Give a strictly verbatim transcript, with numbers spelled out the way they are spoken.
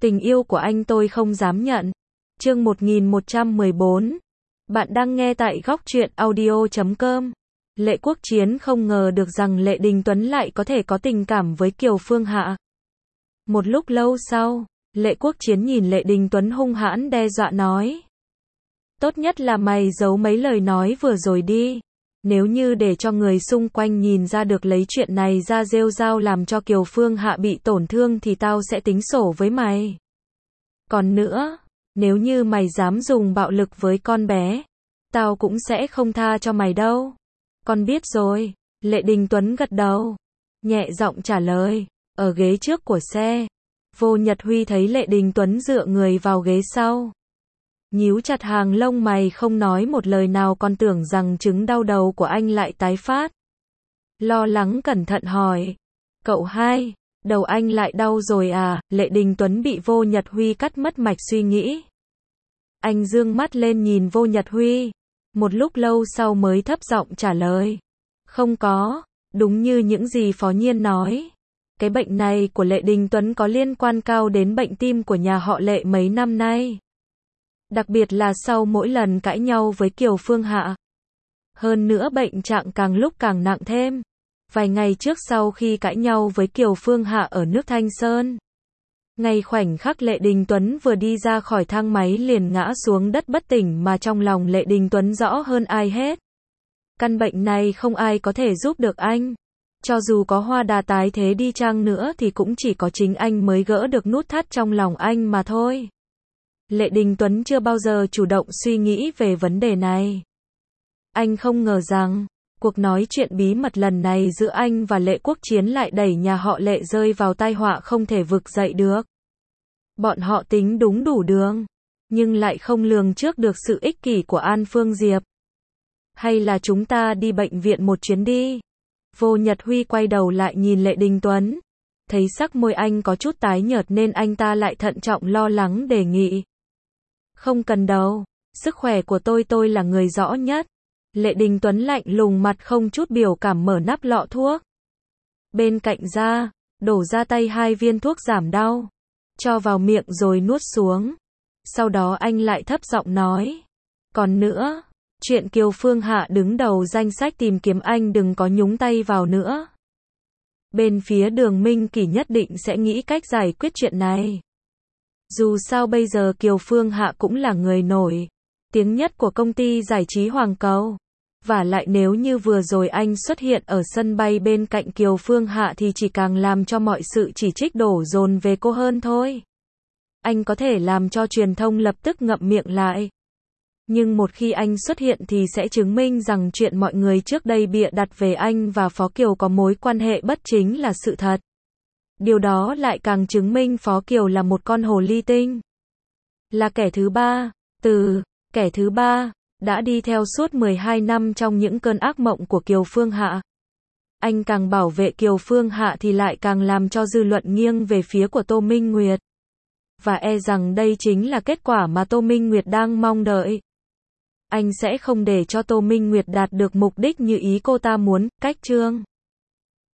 Tình yêu của anh tôi không dám nhận. Chương một nghìn một trăm mười bốn. Bạn đang nghe tại góc truyện audio chấm com. Lệ Quốc Chiến không ngờ được rằng Lệ Đình Tuấn lại có thể có tình cảm với Kiều Phương Hạ. Một lúc lâu sau, Lệ Quốc Chiến nhìn Lệ Đình Tuấn hung hãn đe dọa nói. Tốt nhất là mày giấu mấy lời nói vừa rồi đi. Nếu như để cho người xung quanh nhìn ra được lấy chuyện này ra rêu rao làm cho Kiều Phương Hạ bị tổn thương thì tao sẽ tính sổ với mày. Còn nữa, nếu như mày dám dùng bạo lực với con bé, tao cũng sẽ không tha cho mày đâu. Con biết rồi. Lệ Đình Tuấn gật đầu, nhẹ giọng trả lời. Ở ghế trước của xe, Vô Nhật Huy thấy Lệ Đình Tuấn dựa người vào ghế sau, nhíu chặt hàng lông mày không nói một lời nào, còn tưởng rằng chứng đau đầu của anh lại tái phát. Lo lắng cẩn thận hỏi. Cậu hai, đầu anh lại đau rồi à? Lệ Đình Tuấn bị Vô Nhật Huy cắt mất mạch suy nghĩ. Anh dương mắt lên nhìn Vô Nhật Huy, một lúc lâu sau mới thấp giọng trả lời. Không có, đúng như những gì Phó Nhiên nói. Cái bệnh này của Lệ Đình Tuấn có liên quan cao đến bệnh tim của nhà họ Lệ mấy năm nay. Đặc biệt là sau mỗi lần cãi nhau với Kiều Phương Hạ. Hơn nữa bệnh trạng càng lúc càng nặng thêm. Vài ngày trước sau khi cãi nhau với Kiều Phương Hạ ở nước Thanh Sơn, ngay khoảnh khắc Lệ Đình Tuấn vừa đi ra khỏi thang máy liền ngã xuống đất bất tỉnh, mà trong lòng Lệ Đình Tuấn rõ hơn ai hết. Căn bệnh này không ai có thể giúp được anh. Cho dù có Hoa Đà tái thế đi chăng nữa thì cũng chỉ có chính anh mới gỡ được nút thắt trong lòng anh mà thôi. Lệ Đình Tuấn chưa bao giờ chủ động suy nghĩ về vấn đề này. Anh không ngờ rằng, cuộc nói chuyện bí mật lần này giữa anh và Lệ Quốc Chiến lại đẩy nhà họ Lệ rơi vào tai họa không thể vực dậy được. Bọn họ tính đúng đủ đường, nhưng lại không lường trước được sự ích kỷ của An Phương Diệp. Hay là chúng ta đi bệnh viện một chuyến đi? Vô Nhật Huy quay đầu lại nhìn Lệ Đình Tuấn, thấy sắc môi anh có chút tái nhợt nên anh ta lại thận trọng lo lắng đề nghị. Không cần đâu, sức khỏe của tôi tôi là người rõ nhất. Lệ Đình Tuấn lạnh lùng mặt không chút biểu cảm mở nắp lọ thuốc. Bên cạnh ra, đổ ra tay hai viên thuốc giảm đau, cho vào miệng rồi nuốt xuống. Sau đó anh lại thấp giọng nói. Còn nữa, chuyện Kiều Phương Hạ đứng đầu danh sách tìm kiếm anh đừng có nhúng tay vào nữa. Bên phía Đường Minh Kỷ nhất định sẽ nghĩ cách giải quyết chuyện này. Dù sao bây giờ Kiều Phương Hạ cũng là người nổi tiếng nhất của công ty giải trí Hoàng Cầu. Và lại nếu như vừa rồi anh xuất hiện ở sân bay bên cạnh Kiều Phương Hạ thì chỉ càng làm cho mọi sự chỉ trích đổ dồn về cô hơn thôi. Anh có thể làm cho truyền thông lập tức ngậm miệng lại. Nhưng một khi anh xuất hiện thì sẽ chứng minh rằng chuyện mọi người trước đây bịa đặt về anh và Phó Kiều có mối quan hệ bất chính là sự thật. Điều đó lại càng chứng minh Phó Kiều là một con hồ ly tinh. Là kẻ thứ ba, từ kẻ thứ ba, đã đi theo suốt mười hai năm trong những cơn ác mộng của Kiều Phương Hạ. Anh càng bảo vệ Kiều Phương Hạ thì lại càng làm cho dư luận nghiêng về phía của Tô Minh Nguyệt. Và e rằng đây chính là kết quả mà Tô Minh Nguyệt đang mong đợi. Anh sẽ không để cho Tô Minh Nguyệt đạt được mục đích như ý cô ta muốn, cách chương.